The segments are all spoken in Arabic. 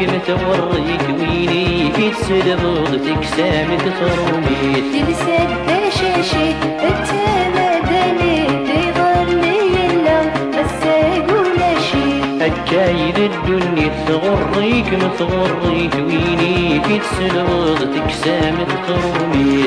متوريك ويني في تسلبغتك سامت تروميت تلسد بشاشي التمدني تظلي إلا مساق ولا شي أكايد الدنيا تغريك متغريك ويني في تسلبغتك سامت تروميت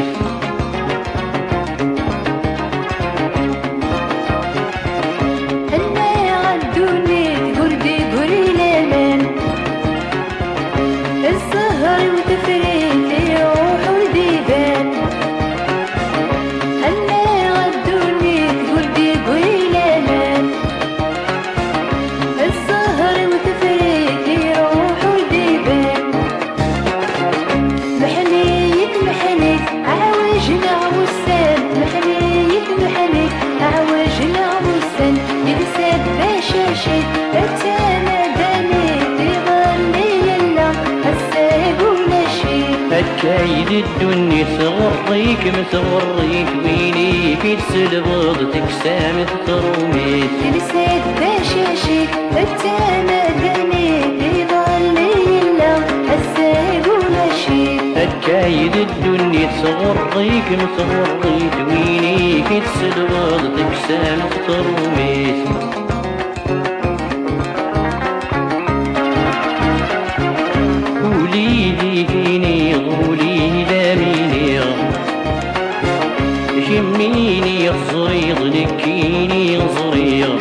أكايد الدنيا تغريك متغريك ويني في تسلبغتك سامت تروميت تلسد بشاشي التمدني تظلي إلا مساق ولا شي أكايد الدنيا تغريك متغريك ويني في تسلبغتك سامت تروميت قوليلي فيني قولي داميني شميني الصريض نكيني صريض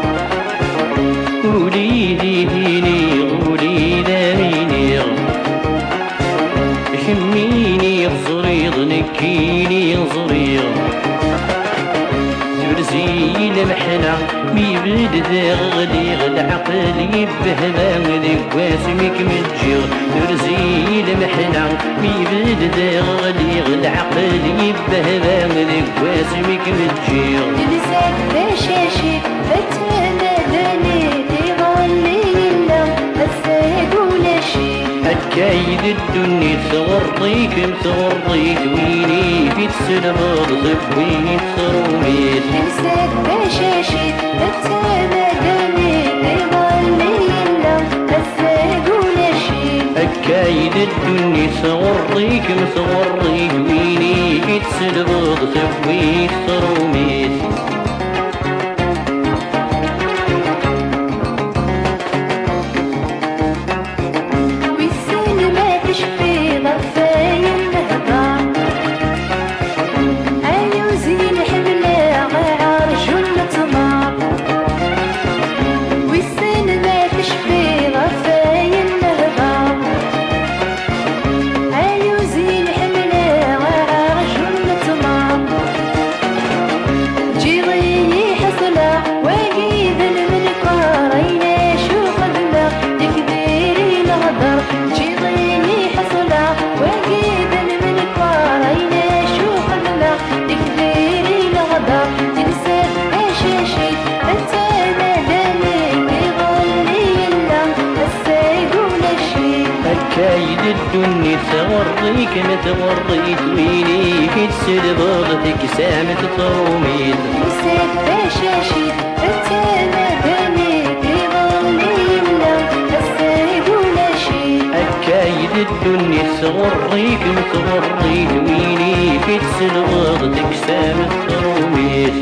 قوليلي فيني قولي داميني شميني الصريض نكيني صريض ترزي المحنة ميبد ذا غلي العقل يبهبان ذي واسمك متجير ترزي المحنة ميبد ذا غلي العقل يبهبان ذي واسمك متجير تلسد بشاشي التمدني تظلي إلا مساق ولا شي أكايد الدنيا تغريك متغريك ويني في تسلبغ ويني تروميت تلسد بشاشي التمدني تظلي إلا مساق ولا شي أكايد الدنيا تغريك متغريك ويني في تسلبغ ويني تروميت أكايد الدنيا تغريك متغريك ويني في تسلبغتك سامت تروميت تلسد بشاشي التمدني تظلي إلا مساق ولا شي أكايد الدنيا تغريك متغريك ويني في تسلبغتك سامت تروميت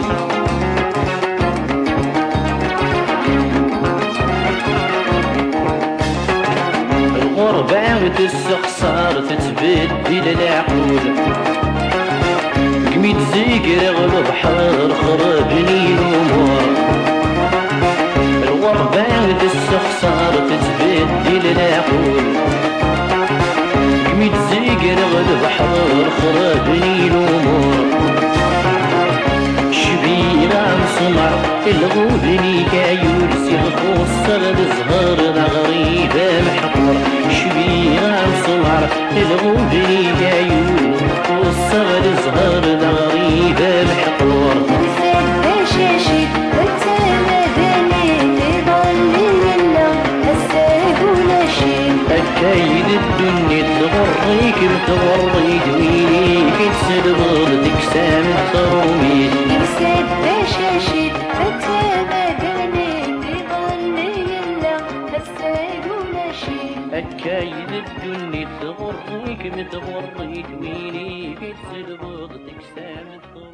الغربة تستخسر تتبدل العقول قميت زيقر البحر خربني الأمور الغربة تستخسر تتبدل العقول قميت زيقر البحر خربني الأمور شبيرة مسمر الغودني كايول سيغ وصل الزهر الغريبة محقور شبيرة مسمر الغودني كايول وصل الزهر الغريبة محقور تلسد بشاشي التمدني تظلي إلا مساق ولا شي أكايد الدنيا تغريك متغريك ويني في تسلبغتك سامت تروميت تلسد بشاشي التمدني تظلي إلا مساق ولا شي أكايد الدنيا تغريك متغري تويني في السلبوغ تكسام الثور